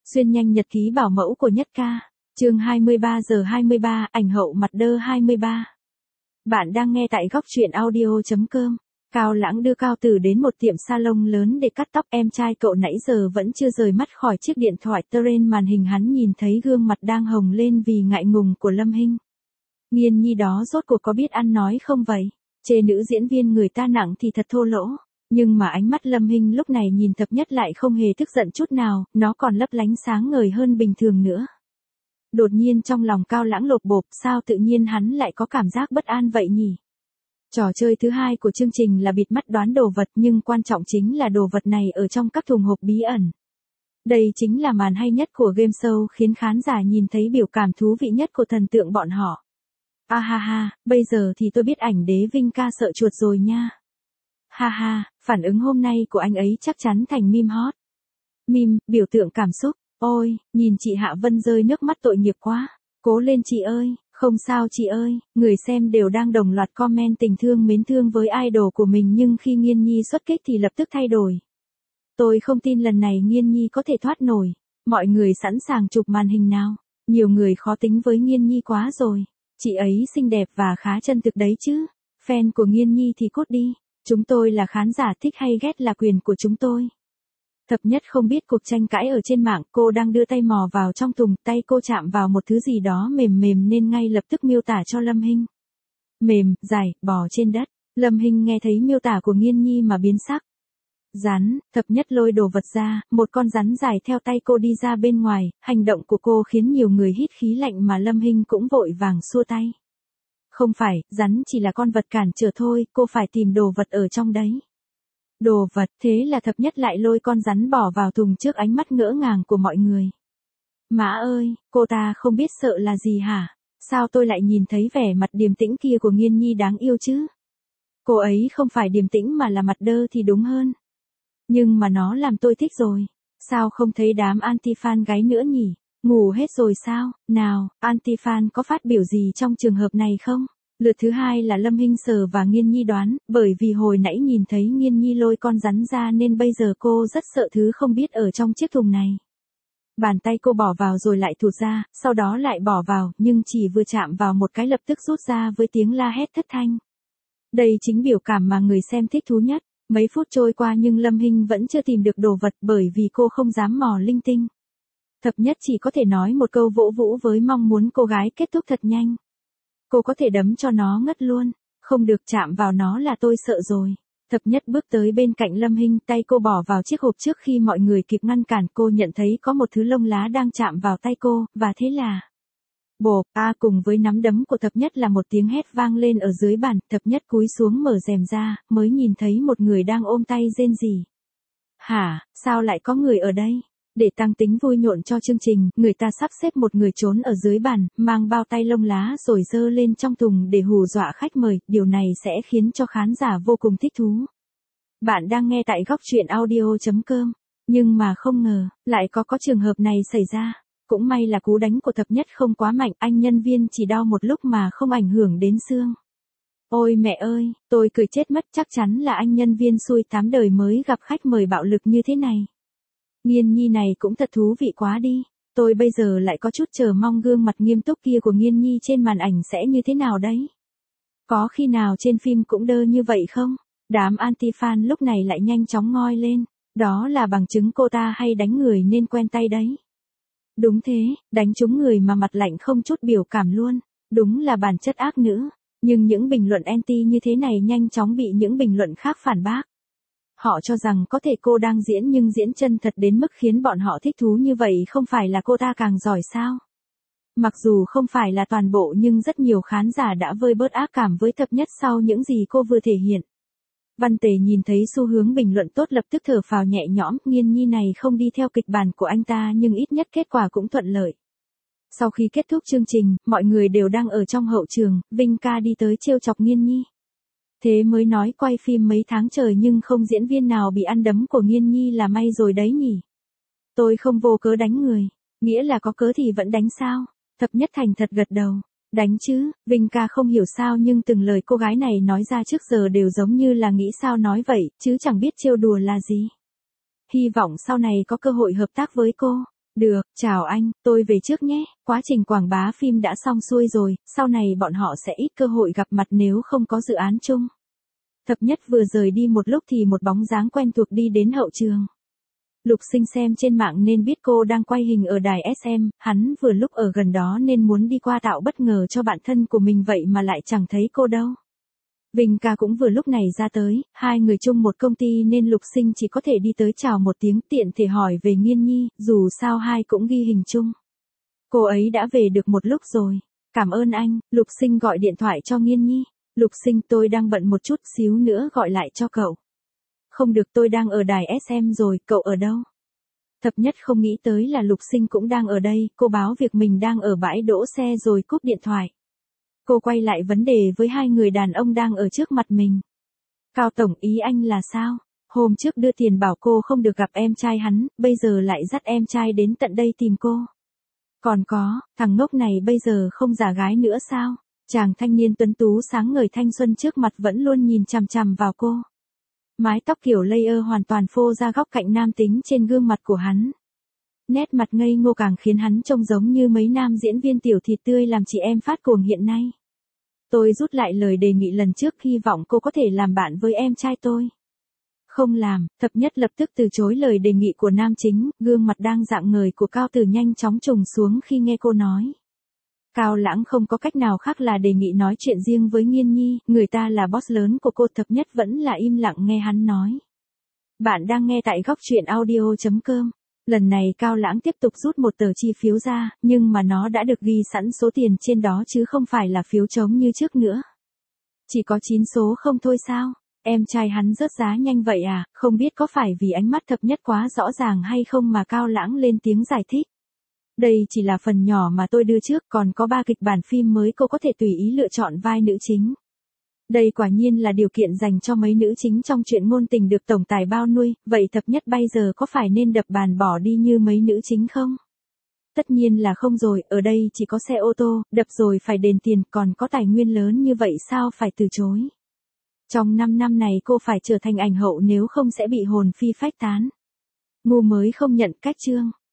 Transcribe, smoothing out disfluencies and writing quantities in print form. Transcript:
Xuyên nhanh nhật ký bảo mẫu của Nhất Ca. Chương 23 giờ 23, ảnh hậu mặt đơ 23. Bạn đang nghe tại góc truyện audio.com. Cao Lãng đưa Cao Tử đến một tiệm salon lớn để cắt tóc. Em trai cậu nãy giờ vẫn chưa rời mắt khỏi chiếc điện thoại. Trên màn hình hắn nhìn thấy gương mặt đang hồng lên vì ngại ngùng của Lâm Hinh. Nghiên nhi đó rốt cuộc có biết ăn nói không vậy? Chê nữ diễn viên người ta nặng thì thật thô lỗ. Nhưng mà ánh mắt Lâm Hinh lúc này nhìn Thập Nhất lại không hề tức giận chút nào, nó còn lấp lánh sáng ngời hơn bình thường nữa. Đột nhiên trong lòng Cao Lãng lột bột, sao tự nhiên hắn lại có cảm giác bất an vậy nhỉ? Trò chơi thứ hai của chương trình là bịt mắt đoán đồ vật, nhưng quan trọng chính là đồ vật này ở trong các thùng hộp bí ẩn. Đây chính là màn hay nhất của game show, khiến khán giả nhìn thấy biểu cảm thú vị nhất của thần tượng bọn họ. A ha ha, bây giờ thì tôi biết ảnh đế Vinh ca sợ chuột rồi nha. Ha ha, phản ứng hôm nay của anh ấy chắc chắn thành meme hot. Meme, biểu tượng cảm xúc. Ôi, nhìn chị Hạ Vân rơi nước mắt tội nghiệp quá. Cố lên chị ơi, không sao chị ơi. Người xem đều đang đồng loạt comment tình thương mến thương với idol của mình, nhưng khi Nghiên Nhi xuất kích thì lập tức thay đổi. Tôi không tin lần này Nghiên Nhi có thể thoát nổi. Mọi người sẵn sàng chụp màn hình nào. Nhiều người khó tính với Nghiên Nhi quá rồi. Chị ấy xinh đẹp và khá chân thực đấy chứ. Fan của Nghiên Nhi thì cút đi. Chúng tôi là khán giả, thích hay ghét là quyền của chúng tôi. Thập Nhất không biết cuộc tranh cãi ở trên mạng, cô đang đưa tay mò vào trong thùng, tay cô chạm vào một thứ gì đó mềm mềm nên ngay lập tức miêu tả cho Lâm Hinh. Mềm, dài, bò trên đất. Lâm Hinh nghe thấy miêu tả của Nghiên Nhi mà biến sắc. Rắn, Thập Nhất lôi đồ vật ra, một con rắn dài theo tay cô đi ra bên ngoài, hành động của cô khiến nhiều người hít khí lạnh mà Lâm Hinh cũng vội vàng xua tay. Không phải, rắn chỉ là con vật cản trở thôi, cô phải tìm đồ vật ở trong đấy. Đồ vật, thế là Thập Nhất lại lôi con rắn bỏ vào thùng trước ánh mắt ngỡ ngàng của mọi người. Mã ơi, cô ta không biết sợ là gì hả? Sao tôi lại nhìn thấy vẻ mặt điềm tĩnh kia của Nghiên Nhi đáng yêu chứ? Cô ấy không phải điềm tĩnh mà là mặt đơ thì đúng hơn. Nhưng mà nó làm tôi thích rồi. Sao không thấy đám anti-fan gái nữa nhỉ? Ngủ hết rồi sao? Nào, anti-fan có phát biểu gì trong trường hợp này không? Lượt thứ hai là Lâm Hinh Sờ và Nghiên Nhi đoán, bởi vì hồi nãy nhìn thấy Nghiên Nhi lôi con rắn ra nên bây giờ cô rất sợ thứ không biết ở trong chiếc thùng này. Bàn tay cô bỏ vào rồi lại thụt ra, sau đó lại bỏ vào, nhưng chỉ vừa chạm vào một cái lập tức rút ra với tiếng la hét thất thanh. Đây chính biểu cảm mà người xem thích thú nhất. Mấy phút trôi qua nhưng Lâm Hinh vẫn chưa tìm được đồ vật bởi vì cô không dám mò linh tinh. Thập Nhất chỉ có thể nói một câu vỗ vũ với mong muốn cô gái kết thúc thật nhanh. Cô có thể đấm cho nó ngất luôn. Không được chạm vào nó là tôi sợ rồi. Thập Nhất bước tới bên cạnh Lâm Hinh, tay cô bỏ vào chiếc hộp trước khi mọi người kịp ngăn cản. Cô nhận thấy có một thứ lông lá đang chạm vào tay cô, và thế là... Bộp, cùng với nắm đấm của Thập Nhất là một tiếng hét vang lên ở dưới bàn. Thập Nhất cúi xuống mở rèm ra, mới nhìn thấy một người đang ôm tay rên rỉ. Hả, sao lại có người ở đây? Để tăng tính vui nhộn cho chương trình, người ta sắp xếp một người trốn ở dưới bàn, mang bao tay lông lá rồi giơ lên trong thùng để hù dọa khách mời. Điều này sẽ khiến cho khán giả vô cùng thích thú. Bạn đang nghe tại góc truyện audio.com. Nhưng mà không ngờ, lại có trường hợp này xảy ra. Cũng may là cú đánh của Thập Nhất không quá mạnh, anh nhân viên chỉ đau một lúc mà không ảnh hưởng đến xương. Ôi mẹ ơi, tôi cười chết mất, chắc chắn là anh nhân viên xui 8 đời mới gặp khách mời bạo lực như thế này. Nghiên Nhi này cũng thật thú vị quá đi, tôi bây giờ lại có chút chờ mong gương mặt nghiêm túc kia của Nghiên Nhi trên màn ảnh sẽ như thế nào đấy. Có khi nào trên phim cũng đơ như vậy không? Đám anti-fan lúc này lại nhanh chóng ngoi lên, đó là bằng chứng cô ta hay đánh người nên quen tay đấy. Đúng thế, đánh trúng người mà mặt lạnh không chút biểu cảm luôn, đúng là bản chất ác nữ. Nhưng những bình luận anti như thế này nhanh chóng bị những bình luận khác phản bác. Họ cho rằng có thể cô đang diễn nhưng diễn chân thật đến mức khiến bọn họ thích thú như vậy, không phải là cô ta càng giỏi sao? Mặc dù không phải là toàn bộ nhưng rất nhiều khán giả đã vơi bớt ác cảm với Thập Nhất sau những gì cô vừa thể hiện. Văn Tề nhìn thấy xu hướng bình luận tốt lập tức thở phào nhẹ nhõm, Nghiên Nhi này không đi theo kịch bản của anh ta nhưng ít nhất kết quả cũng thuận lợi. Sau khi kết thúc chương trình, mọi người đều đang ở trong hậu trường, Vinh ca đi tới trêu chọc Nghiên Nhi. Thế mới nói quay phim mấy tháng trời nhưng không diễn viên nào bị ăn đấm của Nghiên Nhi là may rồi đấy nhỉ. Tôi không vô cớ đánh người, nghĩa là có cớ thì vẫn đánh sao? Thập Nhất thành thật gật đầu. Đánh chứ, Vinh ca không hiểu sao nhưng từng lời cô gái này nói ra trước giờ đều giống như là nghĩ sao nói vậy, chứ chẳng biết trêu đùa là gì. Hy vọng sau này có cơ hội hợp tác với cô. Được, chào anh, tôi về trước nhé, quá trình quảng bá phim đã xong xuôi rồi, sau này bọn họ sẽ ít cơ hội gặp mặt nếu không có dự án chung. Thập nhất vừa rời đi một lúc thì một bóng dáng quen thuộc đi đến hậu trường. Lục Sinh xem trên mạng nên biết cô đang quay hình ở đài SM, hắn vừa lúc ở gần đó nên muốn đi qua tạo bất ngờ cho bạn thân của mình vậy mà lại chẳng thấy cô đâu. Vinh ca cũng vừa lúc này ra tới, hai người chung một công ty nên Lục Sinh chỉ có thể đi tới chào một tiếng tiện thể hỏi về Nghiên Nhi, dù sao hai cũng ghi hình chung. Cô ấy đã về được một lúc rồi. Cảm ơn anh, Lục Sinh gọi điện thoại cho Nghiên Nhi. Lục Sinh tôi đang bận một chút xíu nữa gọi lại cho cậu. Không được tôi đang ở đài SM rồi, cậu ở đâu? Thập nhất không nghĩ tới là Lục Sinh cũng đang ở đây, cô báo việc mình đang ở bãi đỗ xe rồi cúp điện thoại. Cô quay lại vấn đề với hai người đàn ông đang ở trước mặt mình. Cao tổng ý anh là sao? Hôm trước đưa tiền bảo cô không được gặp em trai hắn, bây giờ lại dắt em trai đến tận đây tìm cô. Còn có, thằng ngốc này bây giờ không giả gái nữa sao? Chàng thanh niên tuấn tú sáng ngời thanh xuân trước mặt vẫn luôn nhìn chằm chằm vào cô. Mái tóc kiểu layer hoàn toàn phô ra góc cạnh nam tính trên gương mặt của hắn. Nét mặt ngây ngô càng khiến hắn trông giống như mấy nam diễn viên tiểu thịt tươi làm chị em phát cuồng hiện nay. Tôi rút lại lời đề nghị lần trước hy vọng cô có thể làm bạn với em trai tôi. Không làm, thập nhất lập tức từ chối lời đề nghị của nam chính, gương mặt đang rạng ngời của Cao Tử nhanh chóng trùng xuống khi nghe cô nói. Cao Lãng không có cách nào khác là đề nghị nói chuyện riêng với Nghiên Nhi, người ta là boss lớn của cô. Thập nhất vẫn là im lặng nghe hắn nói. Bạn đang nghe tại góc truyện audio.com. Lần này Cao Lãng tiếp tục rút một tờ chi phiếu ra, nhưng mà nó đã được ghi sẵn số tiền trên đó chứ không phải là phiếu trống như trước nữa. Chỉ có 9 số không thôi sao? Em trai hắn rớt giá nhanh vậy à, không biết có phải vì ánh mắt thập nhất quá rõ ràng hay không mà Cao Lãng lên tiếng giải thích. Đây chỉ là phần nhỏ mà tôi đưa trước, còn có 3 kịch bản phim mới cô có thể tùy ý lựa chọn vai nữ chính. Đây quả nhiên là điều kiện dành cho mấy nữ chính trong truyện ngôn tình được tổng tài bao nuôi, vậy thập nhất bây giờ có phải nên đập bàn bỏ đi như mấy nữ chính không? Tất nhiên là không rồi, ở đây chỉ có xe ô tô, đập rồi phải đền tiền, còn có tài nguyên lớn như vậy sao phải từ chối. Trong 5 năm này cô phải trở thành ảnh hậu nếu không sẽ bị hồn phi phách tán. Ngu mới không nhận cách chương.